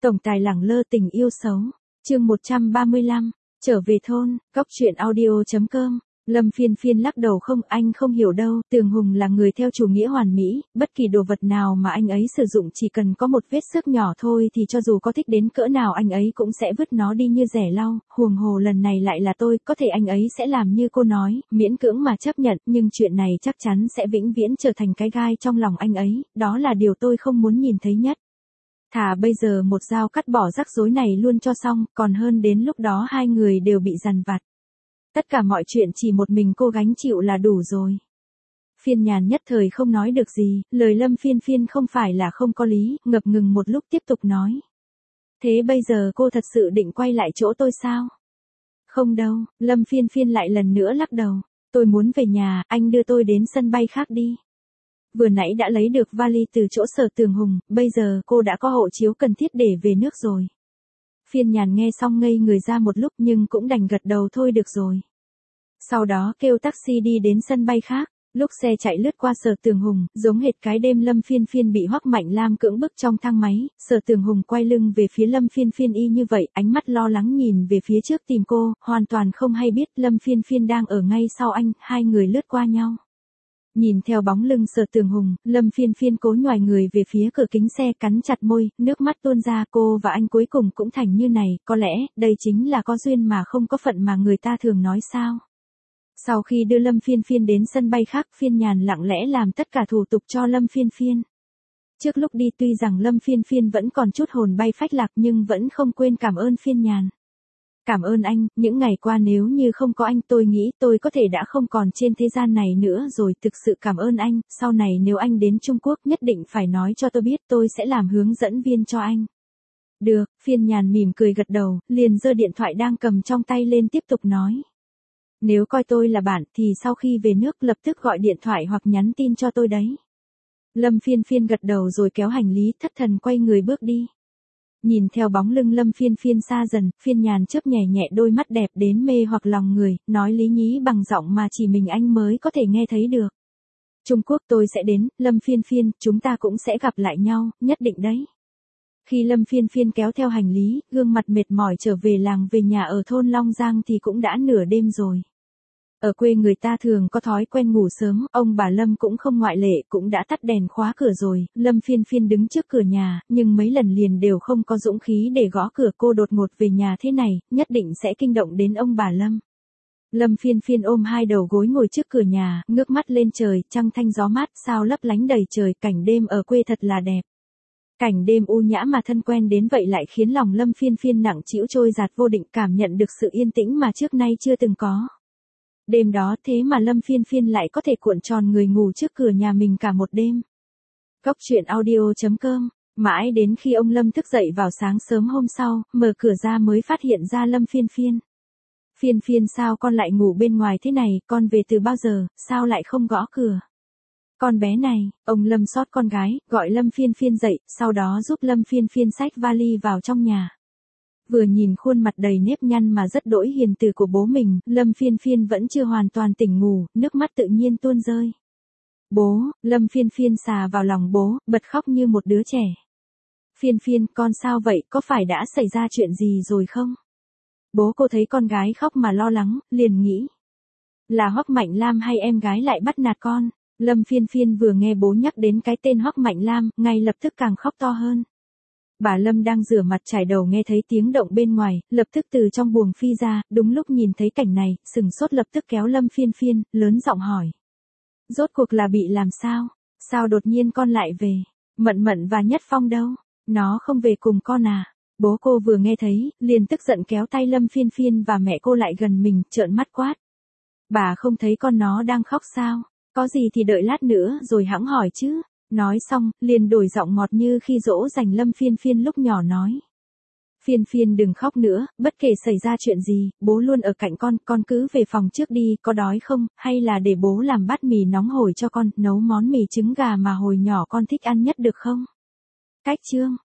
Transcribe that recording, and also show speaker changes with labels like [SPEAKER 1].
[SPEAKER 1] Tổng tài lẳng lơ tình yêu xấu. Chương 135, trở về thôn, góc truyện audio.com. Lâm Phiên Phiên lắc đầu không, anh không hiểu đâu, Tường Hùng là người theo chủ nghĩa hoàn mỹ, bất kỳ đồ vật nào mà anh ấy sử dụng chỉ cần có một vết xước nhỏ thôi thì cho dù có thích đến cỡ nào anh ấy cũng sẽ vứt nó đi như rẻ lau, huống hồ lần này lại là tôi, có thể anh ấy sẽ làm như cô nói, miễn cưỡng mà chấp nhận, nhưng chuyện này chắc chắn sẽ vĩnh viễn trở thành cái gai trong lòng anh ấy, đó là điều tôi không muốn nhìn thấy nhất. Thà bây giờ một dao cắt bỏ rắc rối này luôn cho xong, còn hơn đến lúc đó hai người đều bị dằn vặt. Tất cả mọi chuyện chỉ một mình cô gánh chịu là đủ rồi. Phiên Nhàn nhất thời không nói được gì, lời Lâm Phiên Phiên không phải là không có lý, ngập ngừng một lúc tiếp tục nói. Thế bây giờ cô thật sự định quay lại chỗ tôi sao? Không đâu, Lâm Phiên Phiên lại lần nữa lắc đầu. Tôi muốn về nhà, anh đưa tôi đến sân bay khác đi. Vừa nãy đã lấy được vali từ chỗ Sở Tường Hùng, bây giờ cô đã có hộ chiếu cần thiết để về nước rồi. Phiên Nhàn nghe xong ngây người ra một lúc nhưng cũng đành gật đầu thôi được rồi. Sau đó kêu taxi đi đến sân bay khác, lúc xe chạy lướt qua Sở Tường Hùng, giống hệt cái đêm Lâm Phiên Phiên bị Hoắc Mạnh Lam cưỡng bức trong thang máy, Sở Tường Hùng quay lưng về phía Lâm Phiên Phiên y như vậy, ánh mắt lo lắng nhìn về phía trước tìm cô, hoàn toàn không hay biết Lâm Phiên Phiên đang ở ngay sau anh, hai người lướt qua nhau. Nhìn theo bóng lưng Sở Tường Hùng, Lâm Phiên Phiên cố nhoài người về phía cửa kính xe cắn chặt môi, nước mắt tuôn ra cô và anh cuối cùng cũng thành như này, có lẽ, đây chính là có duyên mà không có phận mà người ta thường nói sao. Sau khi đưa Lâm Phiên Phiên đến sân bay khác, Phiên Nhàn lặng lẽ làm tất cả thủ tục cho Lâm Phiên Phiên. Trước lúc đi tuy rằng Lâm Phiên Phiên vẫn còn chút hồn bay phách lạc nhưng vẫn không quên cảm ơn Phiên Nhàn. Cảm ơn anh, những ngày qua nếu như không có anh tôi nghĩ tôi có thể đã không còn trên thế gian này nữa rồi, thực sự cảm ơn anh, sau này nếu anh đến Trung Quốc nhất định phải nói cho tôi biết, tôi sẽ làm hướng dẫn viên cho anh. Được, Phiên Nhàn mỉm cười gật đầu, liền giơ điện thoại đang cầm trong tay lên tiếp tục nói. Nếu coi tôi là bạn thì sau khi về nước lập tức gọi điện thoại hoặc nhắn tin cho tôi đấy. Lâm Phiên Phiên gật đầu rồi kéo hành lý thất thần quay người bước đi. Nhìn theo bóng lưng Lâm Phiên Phiên xa dần, Phiên Nhàn chớp nhẹ nhẹ đôi mắt đẹp đến mê hoặc lòng người, nói lý nhí bằng giọng mà chỉ mình anh mới có thể nghe thấy được. Trung Quốc tôi sẽ đến, Lâm Phiên Phiên, chúng ta cũng sẽ gặp lại nhau, nhất định đấy. Khi Lâm Phiên Phiên kéo theo hành lý, gương mặt mệt mỏi trở về làng về nhà ở thôn Long Giang thì cũng đã nửa đêm rồi. Ở quê người ta thường có thói quen ngủ sớm, ông bà Lâm cũng không ngoại lệ, cũng đã tắt đèn khóa cửa rồi, Lâm Phiên Phiên đứng trước cửa nhà, nhưng mấy lần liền đều không có dũng khí để gõ cửa, cô đột ngột về nhà thế này, nhất định sẽ kinh động đến ông bà Lâm. Lâm Phiên Phiên ôm hai đầu gối ngồi trước cửa nhà, ngước mắt lên trời, trăng thanh gió mát, sao lấp lánh đầy trời, cảnh đêm ở quê thật là đẹp. Cảnh đêm u nhã mà thân quen đến vậy lại khiến lòng Lâm Phiên Phiên nặng trĩu trôi dạt vô định, cảm nhận được sự yên tĩnh mà trước nay chưa từng có. Đêm đó thế mà Lâm Phiên Phiên lại có thể cuộn tròn người ngủ trước cửa nhà mình cả một đêm. Góc truyện audio.com. Mãi đến khi ông Lâm thức dậy vào sáng sớm hôm sau, mở cửa ra mới phát hiện ra Lâm Phiên Phiên. Phiên Phiên sao con lại ngủ bên ngoài thế này, con về từ bao giờ, sao lại không gõ cửa? Con bé này, ông Lâm xót con gái, gọi Lâm Phiên Phiên dậy, sau đó giúp Lâm Phiên Phiên xách vali vào trong nhà. Vừa nhìn khuôn mặt đầy nếp nhăn mà rất đỗi hiền từ của bố mình, Lâm Phiên Phiên vẫn chưa hoàn toàn tỉnh ngủ, nước mắt tự nhiên tuôn rơi. Bố, Lâm Phiên Phiên xà vào lòng bố, bật khóc như một đứa trẻ. Phiên Phiên, con sao vậy, có phải đã xảy ra chuyện gì rồi không? Bố cô thấy con gái khóc mà lo lắng, liền nghĩ. Là Hoắc Mạnh Lam hay em gái lại bắt nạt con? Lâm Phiên Phiên vừa nghe bố nhắc đến cái tên Hoắc Mạnh Lam, ngay lập tức càng khóc to hơn. Bà Lâm đang rửa mặt chải đầu nghe thấy tiếng động bên ngoài, lập tức từ trong buồng phi ra, đúng lúc nhìn thấy cảnh này, sừng sốt lập tức kéo Lâm Phiên Phiên, lớn giọng hỏi. Rốt cuộc là bị làm sao? Sao đột nhiên con lại về? Mận Mận và Nhất Phong đâu? Nó không về cùng con à? Bố cô vừa nghe thấy, liền tức giận kéo tay Lâm Phiên Phiên và mẹ cô lại gần mình, trợn mắt quát. Bà không thấy con nó đang khóc sao? Có gì thì đợi lát nữa rồi hẵng hỏi chứ. Nói xong, liền đổi giọng ngọt như khi dỗ dành Lâm Phiên Phiên lúc nhỏ nói. Phiên Phiên đừng khóc nữa, bất kể xảy ra chuyện gì, bố luôn ở cạnh con cứ về phòng trước đi, có đói không, hay là để bố làm bát mì nóng hổi cho con, nấu món mì trứng gà mà hồi nhỏ con thích ăn nhất được không? Cách chương.